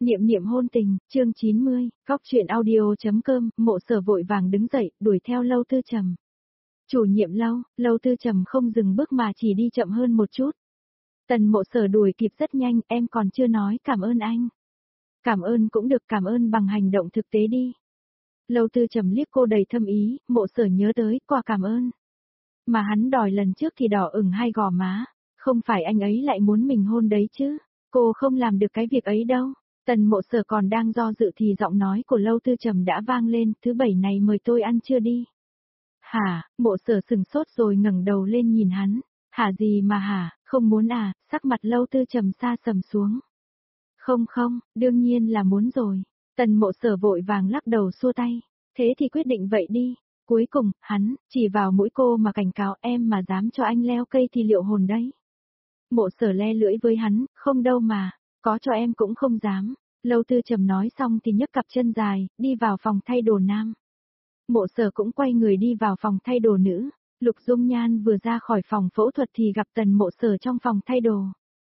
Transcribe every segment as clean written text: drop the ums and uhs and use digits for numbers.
Niệm niệm hôn tình, chương 90, góc truyện audio.com, Mộ Sở vội vàng đứng dậy, đuổi theo Lâu Tư Trầm. Chủ nhiệm Lâu, Lâu Tư Trầm không dừng bước mà chỉ đi chậm hơn một chút. Tần Mộ Sở đuổi kịp rất nhanh, em còn chưa nói cảm ơn anh. Cảm ơn cũng được, cảm ơn bằng hành động thực tế đi. Lâu Tư Trầm liếc cô đầy thâm ý, Mộ Sở nhớ tới, quà cảm ơn. Mà hắn đòi lần trước thì đỏ ửng hai gò má, không phải anh ấy lại muốn mình hôn đấy chứ, cô không làm được cái việc ấy đâu. Tần Mộ Sở còn đang do dự thì giọng nói của Lâu Tư Trầm đã vang lên, thứ bảy này mời tôi ăn trưa đi. Hả, Mộ Sở sừng sốt rồi ngẩng đầu lên nhìn hắn, hả gì mà hả, không muốn à, sắc mặt Lâu Tư Trầm sa sầm xuống. Không không, đương nhiên là muốn rồi. Tần Mộ Sở vội vàng lắc đầu xua tay, thế thì quyết định vậy đi. Cuối cùng, hắn, chỉ vào mũi cô mà cảnh cáo em mà dám cho anh leo cây thì liệu hồn đấy. Mộ Sở le lưỡi với hắn, không đâu mà, có cho em cũng không dám. Lâu Tư Trầm nói xong thì nhấc cặp chân dài, đi vào phòng thay đồ nam. Mộ Sở cũng quay người đi vào phòng thay đồ nữ. Lục Dung Nhan vừa ra khỏi phòng phẫu thuật thì gặp Tần Mộ Sở trong phòng thay đồ.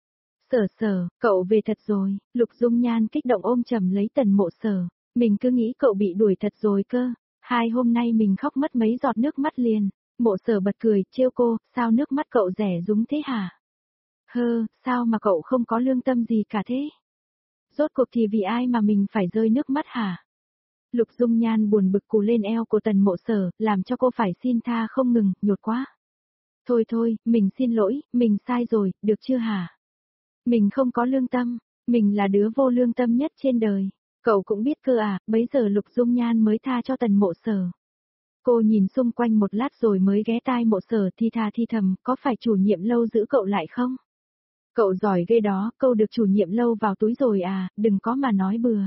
Sở, cậu về thật rồi. Lục Dung Nhan kích động ôm chầm lấy Tần Mộ Sở. Mình cứ nghĩ cậu bị đuổi thật rồi cơ. 2 hôm nay mình khóc mất mấy giọt nước mắt liền. Mộ Sở bật cười, trêu cô, sao nước mắt cậu rẻ rúng thế hả? Sao mà cậu không có lương tâm gì cả thế? Rốt cuộc thì vì ai mà mình phải rơi nước mắt hả? Lục Dung Nhan buồn bực cù lên eo của Tần Mộ Sở, làm cho cô phải xin tha không ngừng, nhột quá. Thôi, mình xin lỗi, mình sai rồi, được chưa hả? Mình không có lương tâm, mình là đứa vô lương tâm nhất trên đời. Cậu cũng biết cơ à, bấy giờ Lục Dung Nhan mới tha cho Tần Mộ Sở. Cô nhìn xung quanh một lát rồi mới ghé tai Mộ Sở thì thầm, có phải chủ nhiệm Lâu giữ cậu lại không? Cậu giỏi ghê đó, câu được chủ nhiệm Lâu vào túi rồi à, đừng có mà nói bừa.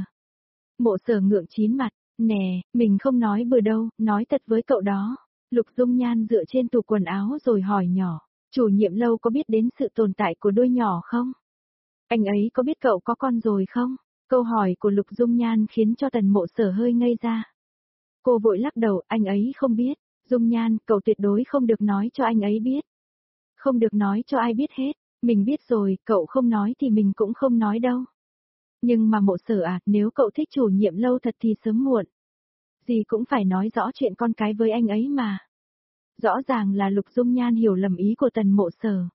Mộ Sở ngượng chín mặt, nè, mình không nói bừa đâu, nói thật với cậu đó. Lục Dung Nhan dựa trên tủ quần áo rồi hỏi nhỏ, chủ nhiệm Lâu có biết đến sự tồn tại của đôi nhỏ không? Anh ấy có biết cậu có con rồi không? Câu hỏi của Lục Dung Nhan khiến cho Tần Mộ Sở hơi ngây ra. Cô vội lắc đầu, anh ấy không biết. Dung Nhan, cậu tuyệt đối không được nói cho anh ấy biết. Không được nói cho ai biết hết. Mình biết rồi, cậu không nói thì mình cũng không nói đâu. Nhưng mà Mộ Sở à, nếu cậu thích chủ nhiệm Lâu thật thì sớm muộn. Gì cũng phải nói rõ chuyện con cái với anh ấy mà. Rõ ràng là Lục Dung Nhan hiểu lầm ý của Tần Mộ Sở.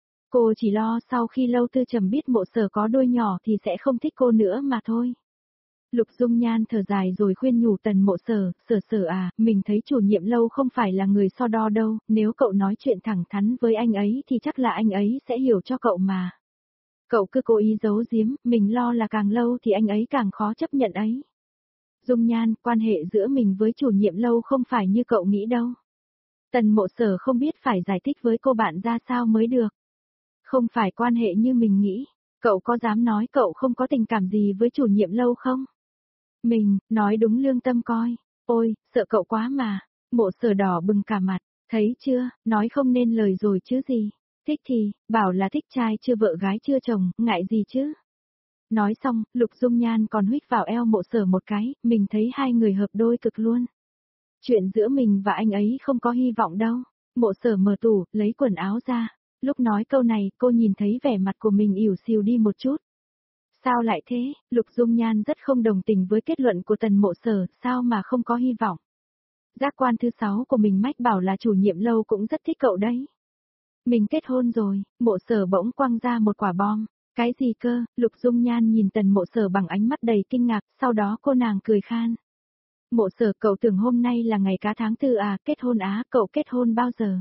Cô chỉ lo sau khi Lâu Tư Trầm biết Mộ Sở có đôi nhỏ thì sẽ không thích cô nữa mà thôi. Lục Dung Nhan thở dài rồi khuyên nhủ Tần Mộ Sở, Sở à, mình thấy chủ nhiệm Lâu không phải là người so đo đâu, nếu cậu nói chuyện thẳng thắn với anh ấy thì chắc là anh ấy sẽ hiểu cho cậu mà. Cậu cứ cố ý giấu giếm, mình lo là càng lâu thì anh ấy càng khó chấp nhận ấy. Dung Nhan, quan hệ giữa mình với chủ nhiệm Lâu không phải như cậu nghĩ đâu. Tần Mộ Sở không biết phải giải thích với cô bạn ra sao mới được. Không phải quan hệ như mình nghĩ, cậu có dám nói cậu không có tình cảm gì với chủ nhiệm Lâu không? Mình, nói đúng lương tâm coi, ôi, sợ cậu quá mà, Mộ Sở đỏ bừng cả mặt, thấy chưa, nói không nên lời rồi chứ gì, thích thì, bảo là thích trai chưa vợ gái chưa chồng, ngại gì chứ. Nói xong, Lục Dung Nhan còn huých vào eo Mộ Sở một cái, mình thấy hai người hợp đôi cực luôn. Chuyện giữa mình và anh ấy không có hy vọng đâu. Mộ Sở mở tủ, lấy quần áo ra. Lúc nói câu này, cô nhìn thấy vẻ mặt của mình ỉu xìu đi một chút. Sao lại thế? Lục Dung Nhan rất không đồng tình với kết luận của Tần Mộ Sở, sao mà không có hy vọng. Giác quan thứ 6 của mình mách bảo là chủ nhiệm Lâu cũng rất thích cậu đấy. Mình kết hôn rồi, Mộ Sở bỗng quăng ra một quả bom. Cái gì cơ? Lục Dung Nhan nhìn Tần Mộ Sở bằng ánh mắt đầy kinh ngạc, sau đó cô nàng cười khan. Mộ Sở, cậu tưởng hôm nay là ngày cá tháng 4 à, kết hôn á, cậu kết hôn bao giờ?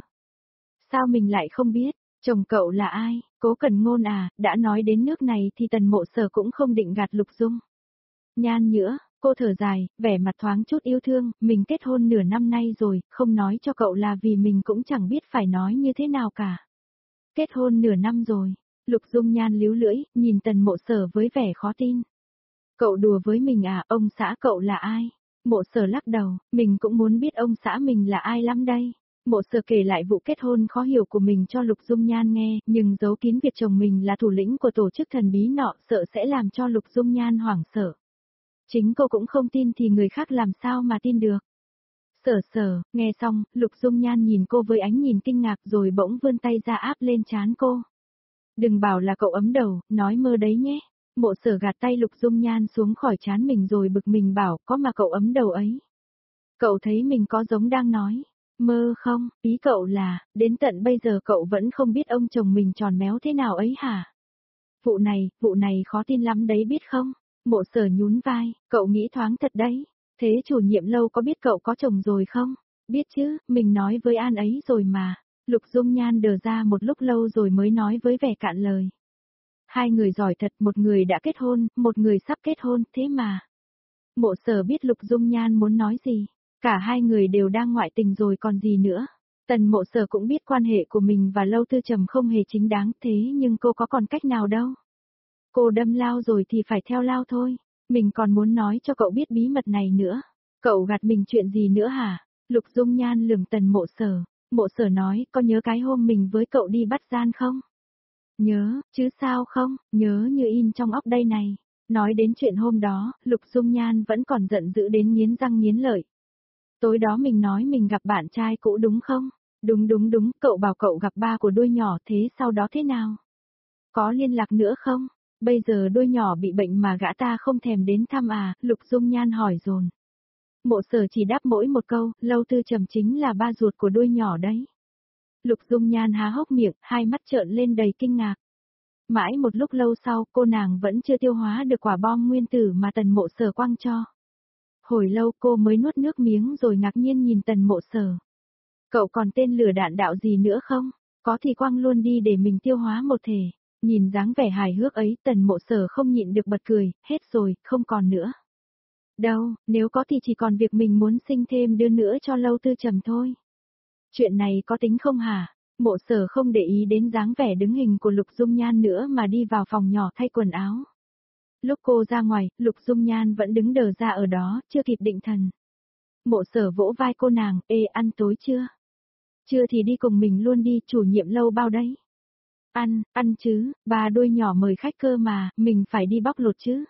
Sao mình lại không biết, chồng cậu là ai, Cố Cẩn Ngôn à, đã nói đến nước này thì Tần Mộ Sở cũng không định gạt Lục Dung. Nhan nữa, cô thở dài, vẻ mặt thoáng chút yêu thương, mình kết hôn nửa năm nay rồi, không nói cho cậu là vì mình cũng chẳng biết phải nói như thế nào cả. Kết hôn nửa năm rồi, Lục Dung Nhan líu lưỡi, nhìn Tần Mộ Sở với vẻ khó tin. Cậu đùa với mình à, ông xã cậu là ai? Mộ Sở lắc đầu, mình cũng muốn biết ông xã mình là ai lắm đây. Mộ Sở kể lại vụ kết hôn khó hiểu của mình cho Lục Dung Nhan nghe, nhưng giấu kín việc chồng mình là thủ lĩnh của tổ chức thần bí nọ, sợ sẽ làm cho Lục Dung Nhan hoảng sợ. Chính cô cũng không tin thì người khác làm sao mà tin được. Sở, nghe xong, Lục Dung Nhan nhìn cô với ánh nhìn kinh ngạc rồi bỗng vươn tay ra áp lên trán cô. Đừng bảo là cậu ấm đầu, nói mơ đấy nhé. Mộ Sở gạt tay Lục Dung Nhan xuống khỏi trán mình rồi bực mình bảo, có mà cậu ấm đầu ấy. Cậu thấy mình có giống đang nói mơ không, ý cậu là, đến tận bây giờ cậu vẫn không biết ông chồng mình tròn méo thế nào ấy hả? Vụ này khó tin lắm đấy biết không? Mộ Sở nhún vai, cậu nghĩ thoáng thật đấy. Thế chủ nhiệm lâu có biết cậu có chồng rồi không? Biết chứ, mình nói với An ấy rồi mà. Lục Dung Nhan đờ ra một lúc lâu rồi mới nói với vẻ cạn lời. Hai người giỏi thật, một người đã kết hôn, một người sắp kết hôn, thế mà. Mộ Sở biết Lục Dung Nhan muốn nói gì. Cả hai người đều đang ngoại tình rồi còn gì nữa. Tần Mộ Sở cũng biết quan hệ của mình và Lâu Tư Trầm không hề chính đáng thế nhưng cô có còn cách nào đâu. Cô đâm lao rồi thì phải theo lao thôi. Mình còn muốn nói cho cậu biết bí mật này nữa. Cậu gạt mình chuyện gì nữa hả? Lục Dung Nhan lườm Tần Mộ Sở. Mộ Sở nói, có nhớ cái hôm mình với cậu đi bắt gian không? Nhớ, chứ sao không, nhớ như in trong óc đây này. Nói đến chuyện hôm đó, Lục Dung Nhan vẫn còn giận dữ đến nghiến răng nghiến lợi. Tối đó mình nói mình gặp bạn trai cũ đúng không? Đúng, cậu bảo cậu gặp ba của đôi nhỏ thế sau đó thế nào? Có liên lạc nữa không? Bây giờ đôi nhỏ bị bệnh mà gã ta không thèm đến thăm à? Lục Dung Nhan hỏi dồn. Mộ Sở chỉ đáp mỗi một câu, Lâu Tư Trầm chính là ba ruột của đôi nhỏ đấy. Lục Dung Nhan há hốc miệng, hai mắt trợn lên đầy kinh ngạc. Mãi một lúc lâu sau, cô nàng vẫn chưa tiêu hóa được quả bom nguyên tử mà Tần Mộ Sở quăng cho. Hồi lâu cô mới nuốt nước miếng rồi ngạc nhiên nhìn Tần Mộ Sở. Cậu còn tên lửa đạn đạo gì nữa không? Có thì quăng luôn đi để mình tiêu hóa một thể. Nhìn dáng vẻ hài hước ấy, Tần Mộ Sở không nhịn được bật cười, hết rồi, không còn nữa. Đâu, nếu có thì chỉ còn việc mình muốn sinh thêm đứa nữa cho Lâu Tư Trầm thôi. Chuyện này có tính không hả? Mộ Sở không để ý đến dáng vẻ đứng hình của Lục Dung Nhan nữa mà đi vào phòng nhỏ thay quần áo. Lúc cô ra ngoài, Lục Dung Nhan vẫn đứng đờ ra ở đó, chưa kịp định thần. Mộ Sở vỗ vai cô nàng, ê ăn tối chưa? Chưa thì đi cùng mình luôn đi, chủ nhiệm lâu bao đấy. Ăn chứ, bà đôi nhỏ mời khách cơ mà, mình phải đi bóc lột chứ.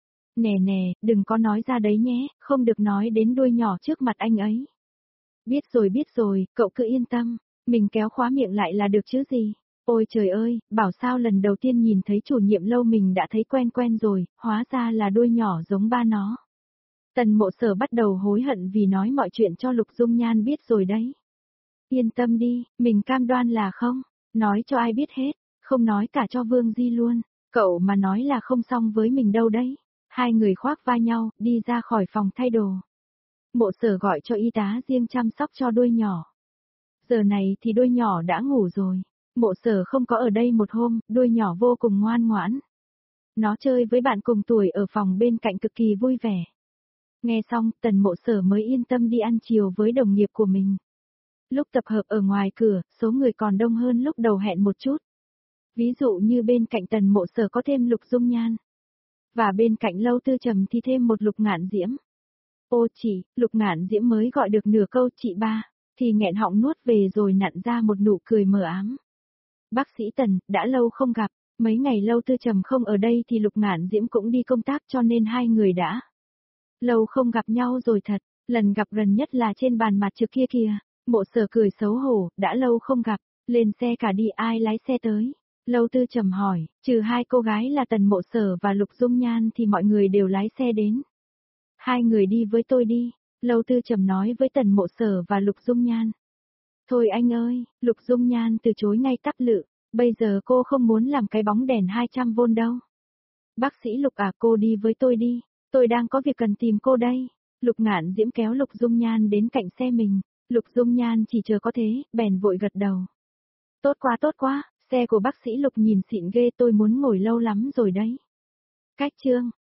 Nè, đừng có nói ra đấy nhé, không được nói đến đôi nhỏ trước mặt anh ấy. Biết rồi, cậu cứ yên tâm, mình kéo khóa miệng lại là được chứ gì. Ôi trời ơi, bảo sao lần đầu tiên nhìn thấy chủ nhiệm lâu mình đã thấy quen rồi, hóa ra là đôi nhỏ giống ba nó. Tần Mộ Sở bắt đầu hối hận vì nói mọi chuyện cho Lục Dung Nhan biết rồi đấy. Yên tâm đi, mình cam đoan là không, nói cho ai biết hết, không nói cả cho Vương Di luôn, cậu mà nói là không xong với mình đâu đấy. Hai người khoác vai nhau, đi ra khỏi phòng thay đồ. Mộ Sở gọi cho y tá riêng chăm sóc cho đôi nhỏ. Giờ này thì đôi nhỏ đã ngủ rồi. Mộ Sở không có ở đây một hôm, đôi nhỏ vô cùng ngoan ngoãn. Nó chơi với bạn cùng tuổi ở phòng bên cạnh cực kỳ vui vẻ. Nghe xong, Tần Mộ Sở mới yên tâm đi ăn chiều với đồng nghiệp của mình. Lúc tập hợp ở ngoài cửa, số người còn đông hơn lúc đầu hẹn một chút. Ví dụ như bên cạnh Tần Mộ Sở có thêm Lục Dung Nhan. Và bên cạnh Lâu Tư Trầm thì thêm một Lục Ngạn Diễm. Ô chị, Lục Ngạn Diễm mới gọi được nửa câu chị ba, thì nghẹn họng nuốt về rồi nặn ra một nụ cười mờ ám. Bác sĩ Tần, đã lâu không gặp, mấy ngày Lâu Tư Trầm không ở đây thì Lục Ngạn Diễm cũng đi công tác cho nên hai người đã lâu không gặp nhau rồi thật, lần gặp gần nhất là trên bàn mặt trực kia kìa. Mộ Sở cười xấu hổ, đã lâu không gặp, lên xe cả đi ai lái xe tới. Lâu Tư Trầm hỏi, trừ hai cô gái là Tần Mộ Sở và Lục Dung Nhan thì mọi người đều lái xe đến. Hai người đi với tôi đi, Lâu Tư Trầm nói với Tần Mộ Sở và Lục Dung Nhan. Thôi anh ơi, Lục Dung Nhan từ chối ngay tắp lự, bây giờ cô không muốn làm cái bóng đèn 200V đâu. Bác sĩ Lục à, cô đi với tôi đi, tôi đang có việc cần tìm cô đây. Lục Ngạn Diễm kéo Lục Dung Nhan đến cạnh xe mình, Lục Dung Nhan chỉ chờ có thế, bèn vội gật đầu. Tốt quá, xe của bác sĩ Lục nhìn xịn ghê tôi muốn ngồi lâu lắm rồi đấy. Cách chương.